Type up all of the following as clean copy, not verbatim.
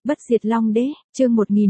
Bất diệt Long Đế, chương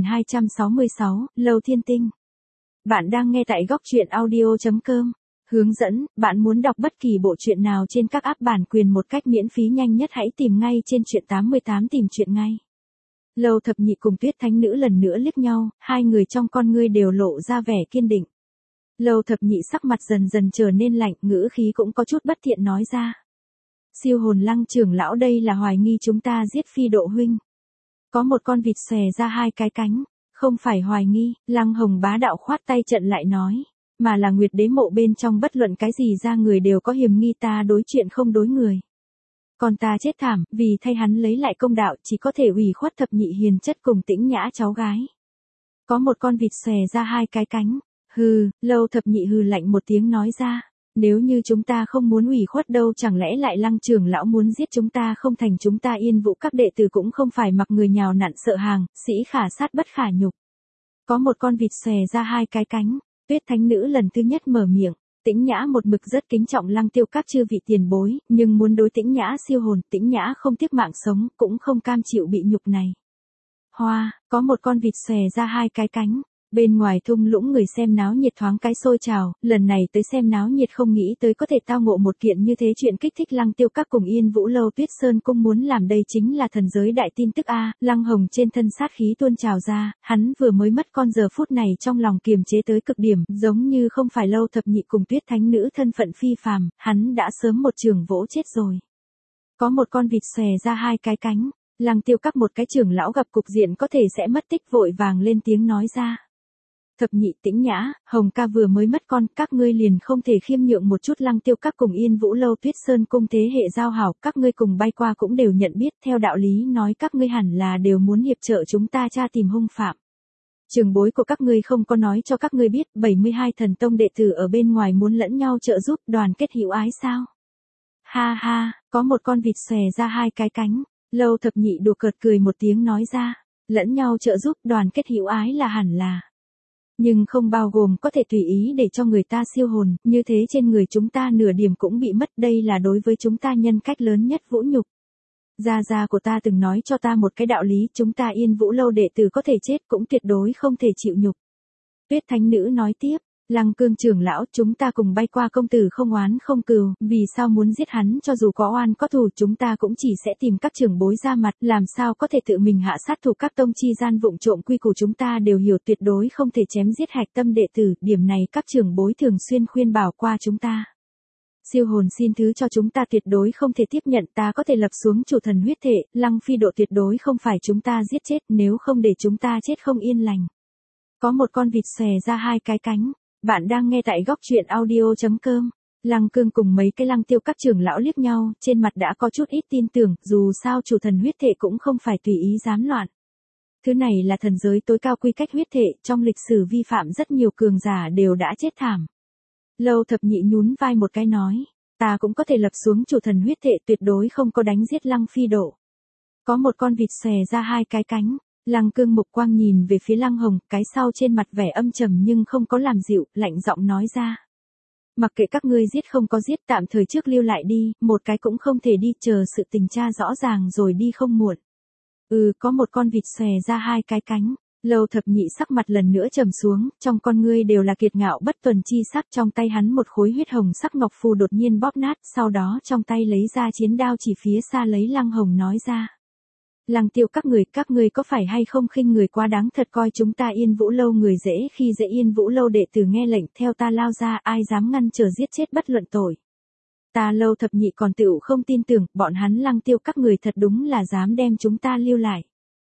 1266, Lâu Thiên Tinh. Bạn đang nghe tại góc truyện audio.com. Hướng dẫn, bạn muốn đọc bất kỳ bộ truyện nào trên các app bản quyền một cách miễn phí nhanh nhất hãy tìm ngay trên truyện 88 tìm truyện ngay. Lâu Thập Nhị cùng Tuyết Thánh Nữ lần nữa liếc nhau, hai người trong con ngươi đều lộ ra vẻ kiên định. Lâu Thập Nhị sắc mặt dần dần trở nên lạnh, ngữ khí cũng có chút bất thiện nói ra. Siêu hồn Lăng trưởng lão, đây là hoài nghi chúng ta giết Phi Độ huynh. Có một con vịt xòe ra hai cái cánh, không phải hoài nghi, Lăng Hồng bá đạo khoát tay trận lại nói, mà là Nguyệt Đế mộ bên trong bất luận cái gì ra người đều có hiềm nghi ta đối chuyện không đối người. Còn ta chết thảm, vì thay hắn lấy lại công đạo chỉ có thể ủy khuất Thập Nhị hiền chất cùng Tĩnh Nhã cháu gái. Có một con vịt xòe ra hai cái cánh, hừ, Lâu Thập Nhị hừ lạnh một tiếng nói ra. Nếu như chúng ta không muốn ủy khuất đâu, chẳng lẽ lại Lăng trưởng lão muốn giết chúng ta không thành? Chúng ta Yên Vũ các đệ tử cũng không phải mặc người nhào nặn sợ hàng, sĩ khả sát bất khả nhục. Có một con vịt xòe ra hai cái cánh, Tuyết Thánh Nữ lần thứ nhất mở miệng. Tĩnh Nhã một mực rất kính trọng Lăng Tiêu các chư vị tiền bối, nhưng muốn đối Tĩnh Nhã siêu hồn, Tĩnh Nhã không tiếc mạng sống, cũng không cam chịu bị nhục này. Hoa, có một con vịt xòe ra hai cái cánh. Bên ngoài thung lũng người xem náo nhiệt thoáng cái sôi trào, lần này tới xem náo nhiệt không nghĩ tới có thể tao ngộ một kiện như thế chuyện kích thích Lăng Tiêu các cùng Yên Vũ lâu Tuyết Sơn cung muốn làm đây chính là thần giới đại tin tức a. Lăng Hồng trên thân sát khí tuôn trào ra, hắn vừa mới mất con giờ phút này trong lòng kiềm chế tới cực điểm, giống như không phải Lâu Thập Nhị cùng Tuyết Thánh Nữ thân phận phi phàm, hắn đã sớm một trường vỗ chết rồi. Có một con vịt xòe ra hai cái cánh, Lăng Tiêu các một cái trưởng lão gặp cục diện có thể sẽ mất tích vội vàng lên tiếng nói ra. Thập Nhị, Tĩnh Nhã, Hồng ca vừa mới mất con, các ngươi liền không thể khiêm nhượng một chút? Lăng Tiêu các cùng Yên Vũ lâu Tuyết Sơn cung thế hệ giao hảo, các ngươi cùng bay qua cũng đều nhận biết, theo đạo lý nói các ngươi hẳn là đều muốn hiệp trợ chúng ta tra tìm hung phạm. Trường bối của các ngươi không có nói cho các ngươi biết, 72 thần tông đệ tử ở bên ngoài muốn lẫn nhau trợ giúp, đoàn kết hữu ái sao? Ha ha, có một con vịt xòe ra hai cái cánh, Lâu Thập Nhị đùa cợt cười một tiếng nói ra, lẫn nhau trợ giúp, đoàn kết hữu ái là hẳn là. Nhưng không bao gồm có thể tùy ý để cho người ta siêu hồn, như thế trên người chúng ta nửa điểm cũng bị mất, đây là đối với chúng ta nhân cách lớn nhất vũ nhục. Gia của ta từng nói cho ta một cái đạo lý, chúng ta Yên Vũ lâu đệ tử có thể chết cũng tuyệt đối không thể chịu nhục. Tuyết Thánh Nữ nói tiếp, Lăng Cương trưởng lão, chúng ta cùng bay qua công tử không oán không cừu, vì sao muốn giết hắn? Cho dù có oan có thù chúng ta cũng chỉ sẽ tìm các trưởng bối ra mặt, làm sao có thể tự mình hạ sát thủ? Các tông chi gian vụng trộm quy củ chúng ta đều hiểu, tuyệt đối không thể chém giết hạch tâm đệ tử, điểm này các trưởng bối thường xuyên khuyên bảo qua chúng ta. Siêu hồn xin thứ cho chúng ta tuyệt đối không thể tiếp nhận, ta có thể lập xuống chủ thần huyết thệ, Lăng Phi Độ tuyệt đối không phải chúng ta giết chết, nếu không để chúng ta chết không yên lành. Có một con vịt xòe ra hai cái cánh. Bạn đang nghe tại góc truyện audio.com. Lăng Cương cùng mấy cái Lăng Tiêu các trưởng lão liếc nhau, trên mặt đã có chút ít tin tưởng, dù sao chủ thần huyết thệ cũng không phải tùy ý dám loạn. Thứ này là thần giới tối cao quy cách huyết thệ, trong lịch sử vi phạm rất nhiều cường giả đều đã chết thảm. Lâu Thập Nhị nhún vai một cái nói, ta cũng có thể lập xuống chủ thần huyết thệ, tuyệt đối không có đánh giết Lăng Phi Độ. Có một con vịt xòe ra hai cái cánh. Lăng Cương mục quang nhìn về phía Lăng Hồng, cái sau trên mặt vẻ âm trầm nhưng không có làm dịu, lạnh giọng nói ra. Mặc kệ các ngươi giết không có giết, tạm thời trước lưu lại đi, một cái cũng không thể đi, chờ sự tình tra rõ ràng rồi đi không muộn. Có một con vịt xòe ra hai cái cánh, Lâu Thập Nhị sắc mặt lần nữa trầm xuống, trong con ngươi đều là kiệt ngạo bất tuần chi sắc, trong tay hắn một khối huyết hồng sắc ngọc phù đột nhiên bóp nát, sau đó trong tay lấy ra chiến đao chỉ phía xa lấy Lăng Hồng nói ra. Lăng Tiêu các ngươi có phải hay không khinh người quá đáng, thật coi chúng ta Yên Vũ lâu người dễ khi dễ? Yên Vũ lâu đệ tử nghe lệnh theo ta lao ra, ai dám ngăn trở giết chết bất luận tội. Ta Lâu Thập Nhị còn tựu không tin tưởng, bọn hắn Lăng Tiêu các người thật đúng là dám đem chúng ta lưu lại.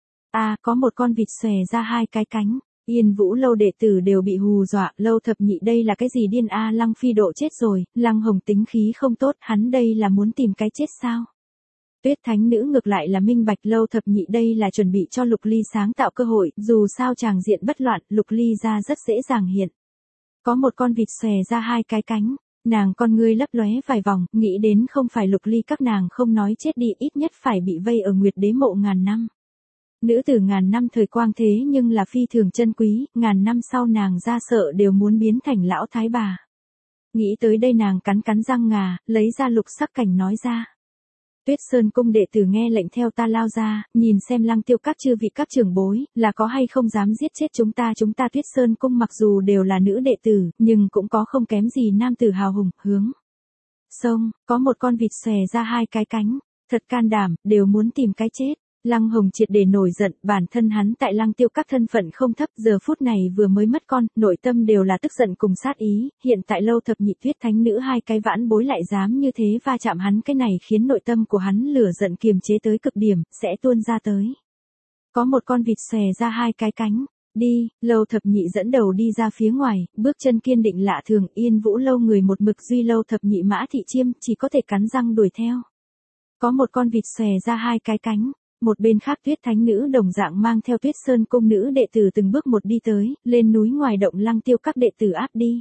Có một con vịt xòe ra hai cái cánh, Yên Vũ lâu đệ tử đều bị hù dọa, Lâu Thập Nhị đây là cái gì điên a? Lăng Phi Độ chết rồi, Lăng Hồng tính khí không tốt, hắn đây là muốn tìm cái chết sao? Tuyết Thánh Nữ ngược lại là minh bạch, Lâu Thập Nhị đây là chuẩn bị cho Lục Ly sáng tạo cơ hội, dù sao tràng diện bất loạn, Lục Ly ra rất dễ dàng hiện. Có một con vịt xòe ra hai cái cánh, nàng con ngươi lấp lóe vài vòng, nghĩ đến không phải Lục Ly các nàng không nói chết đi, ít nhất phải bị vây ở Nguyệt Đế mộ ngàn năm. Nữ tử ngàn năm thời quang thế nhưng là phi thường chân quý, ngàn năm sau nàng ra sợ đều muốn biến thành lão thái bà. Nghĩ tới đây nàng cắn răng ngà, lấy ra lục sắc cảnh nói ra. Tuyết Sơn cung đệ tử nghe lệnh theo ta lao ra, nhìn xem Lăng Tiêu các chư vị các trưởng bối, là có hay không dám giết chết chúng ta. Tuyết Sơn cung mặc dù đều là nữ đệ tử, nhưng cũng có không kém gì nam tử hào hùng, hướng sông, có một con vịt xòe ra hai cái cánh, thật can đảm, đều muốn tìm cái chết. Lăng Hồng triệt để nổi giận, bản thân hắn tại Lăng Tiêu các thân phận không thấp, giờ phút này vừa mới mất con, nội tâm đều là tức giận cùng sát ý, hiện tại Lâu Thập Nhị Tuyết thánh nữ hai cái vãn bối lại dám như thế va chạm hắn, cái này khiến nội tâm của hắn lửa giận kiềm chế tới cực điểm, sẽ tuôn ra tới. Có một con vịt xòe ra hai cái cánh, đi, Lâu Thập Nhị dẫn đầu đi ra phía ngoài, bước chân kiên định lạ thường, Yên Vũ Lâu người một mực duy Lâu Thập Nhị Mã Thị Chiêm, chỉ có thể cắn răng đuổi theo. Có một con vịt xòe ra hai cái cánh. Một bên khác Tuyết thánh nữ đồng dạng mang theo Tuyết Sơn cung nữ đệ tử từng bước một đi tới, lên núi ngoài động Lăng Tiêu các đệ tử áp đi.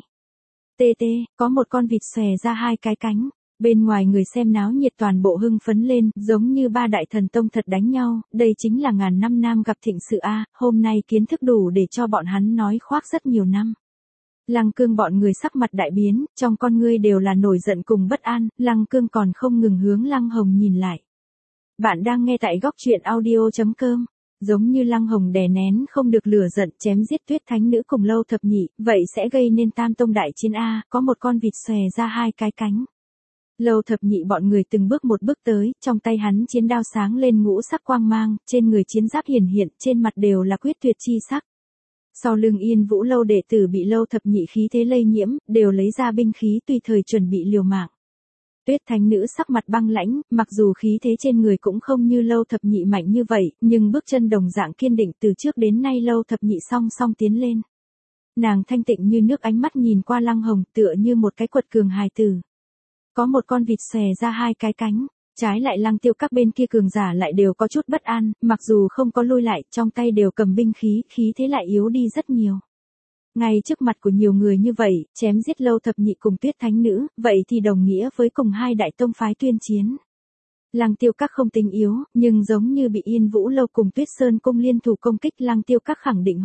Có một con vịt xòe ra hai cái cánh, bên ngoài người xem náo nhiệt toàn bộ hưng phấn lên, giống như ba đại thần tông thật đánh nhau, đây chính là ngàn năm nam gặp thịnh sự a, hôm nay kiến thức đủ để cho bọn hắn nói khoác rất nhiều năm. Lăng Cương bọn người sắc mặt đại biến, trong con ngươi đều là nổi giận cùng bất an, Lăng Cương còn không ngừng hướng Lăng Hồng nhìn lại. Bạn đang nghe tại góc truyện audio.com. Giống như Lăng Hồng đè nén không được lửa giận chém giết Tuyết thánh nữ cùng Lâu Thập Nhị, vậy sẽ gây nên tam tông đại chiến a, có một con vịt xòe ra hai cái cánh. Lâu Thập Nhị bọn người từng bước một bước tới, trong tay hắn chiến đao sáng lên ngũ sắc quang mang, trên người chiến giáp hiển hiện, trên mặt đều là quyết tuyệt chi sắc. Sau lưng Yên Vũ Lâu đệ tử bị Lâu Thập Nhị khí thế lây nhiễm, đều lấy ra binh khí tùy thời chuẩn bị liều mạng. Tuyết thánh nữ sắc mặt băng lãnh, mặc dù khí thế trên người cũng không như Lâu Thập Nhị mạnh như vậy, nhưng bước chân đồng dạng kiên định, từ trước đến nay Lâu Thập Nhị song song tiến lên. Nàng thanh tịnh như nước, ánh mắt nhìn qua Lăng Hồng tựa như một cái quật cường hài tử. Có một con vịt xòe ra hai cái cánh, trái lại Lăng Tiêu các bên kia cường giả lại đều có chút bất an, mặc dù không có lui lại, trong tay đều cầm binh khí, khí thế lại yếu đi rất nhiều. Ngay trước mặt của nhiều người như vậy, chém giết Lâu Thập Nhị cùng Tuyết thánh nữ, vậy thì đồng nghĩa với cùng hai đại tông phái tuyên chiến. Lăng Tiêu các không tính yếu, nhưng giống như bị Yên Vũ Lâu cùng Tuyết Sơn cung liên thủ công kích, Lăng Tiêu các khẳng định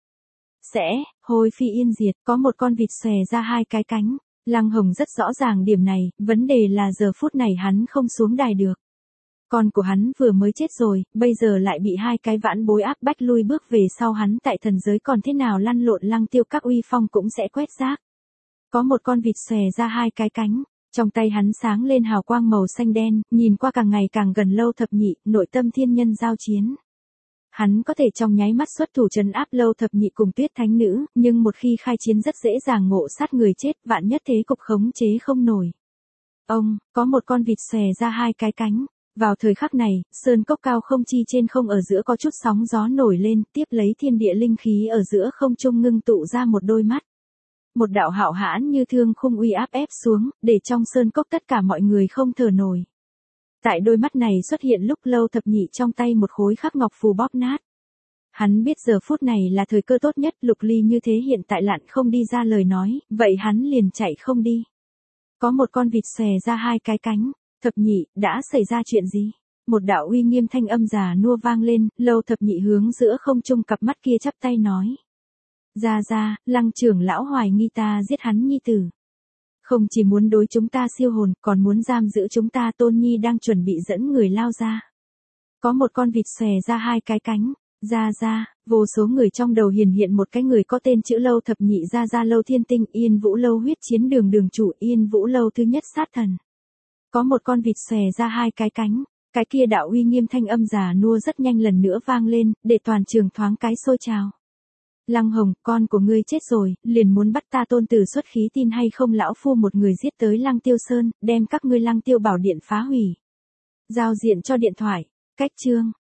sẽ hôi phi yên diệt. Có một con vịt xòe ra hai cái cánh, Lăng Hồng rất rõ ràng điểm này, vấn đề là giờ phút này hắn không xuống đài được. Con của hắn vừa mới chết rồi, bây giờ lại bị hai cái vãn bối áp bách lui bước về sau, hắn tại thần giới còn thế nào lăn lộn, Lăng Tiêu các uy phong cũng sẽ quét rác. Có một con vịt xòe ra hai cái cánh, trong tay hắn sáng lên hào quang màu xanh đen, nhìn qua càng ngày càng gần Lâu Thập Nhị, nội tâm thiên nhân giao chiến. Hắn có thể trong nháy mắt xuất thủ trấn áp Lâu Thập Nhị cùng Tuyết thánh nữ, nhưng một khi khai chiến rất dễ dàng ngộ sát người chết, vạn nhất thế cục khống chế không nổi. Có một con vịt xòe ra hai cái cánh. Vào thời khắc này, sơn cốc cao không chi trên không ở giữa có chút sóng gió nổi lên, tiếp lấy thiên địa linh khí ở giữa không trung ngưng tụ ra một đôi mắt. Một đạo hạo hãn như thương khung uy áp ép xuống, để trong sơn cốc tất cả mọi người không thở nổi. Tại đôi mắt này xuất hiện lúc Lâu Thập Nhị trong tay một khối khắc ngọc phù bóp nát. Hắn biết giờ phút này là thời cơ tốt nhất, Lục Ly như thế hiện tại lặn không đi ra lời nói, vậy hắn liền chạy không đi. Có một con vịt xòe ra hai cái cánh. Thập Nhị, đã xảy ra chuyện gì? Một đạo uy nghiêm thanh âm già nua vang lên, Lâu Thập Nhị hướng giữa không trung cặp mắt kia chắp tay nói. Ra, Lăng trưởng lão hoài nghi ta giết hắn nhi tử. Không chỉ muốn đối chúng ta siêu hồn, còn muốn giam giữ chúng ta, Tôn Nhi đang chuẩn bị dẫn người lao ra. Có một con vịt xòe ra hai cái cánh. Ra, vô số người trong đầu hiện một cái người có tên chữ Lâu Thập Nhị, ra Lâu Thiên Tinh, Yên Vũ Lâu huyết chiến đường chủ, Yên Vũ Lâu thứ nhất sát thần. Có một con vịt xòe ra hai cái cánh, cái kia đạo uy nghiêm thanh âm già nua rất nhanh lần nữa vang lên, để toàn trường thoáng cái sôi trào. Lăng Hồng, con của ngươi chết rồi, liền muốn bắt ta tôn tử xuất khí, tin hay không lão phu một người giết tới Lăng Tiêu Sơn, đem các ngươi Lăng Tiêu bảo điện phá hủy. Giao diện cho điện thoại, cách chương.